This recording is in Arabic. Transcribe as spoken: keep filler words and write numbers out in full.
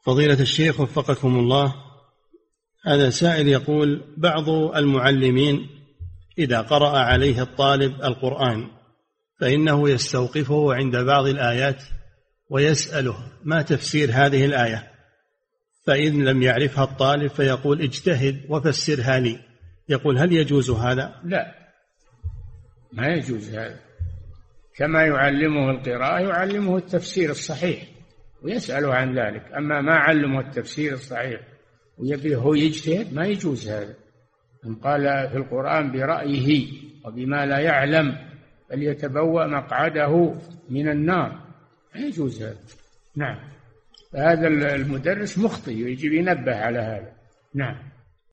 فضيلة الشيخ وفقكم الله، هذا سائل يقول: بعض المعلمين إذا قرأ عليه الطالب القرآن فإنه يستوقفه عند بعض الآيات ويسأله ما تفسير هذه الآية، فإن لم يعرفها الطالب فيقول: اجتهد وفسرها لي. يقول: هل يجوز هذا؟ لا، ما يجوز هذا. كما يعلمه القراءة يعلمه التفسير الصحيح ويسأله عن ذلك، أما ما علمه التفسير الصحيح ويبيه هو يجتهد، ما يجوز هذا. من قال في القرآن برأيه وبما لا يعلم فليتبوأ مقعده من النار، ما يجوز هذا. نعم، هذا المدرس مخطئ، يجب ينبه على هذا. نعم.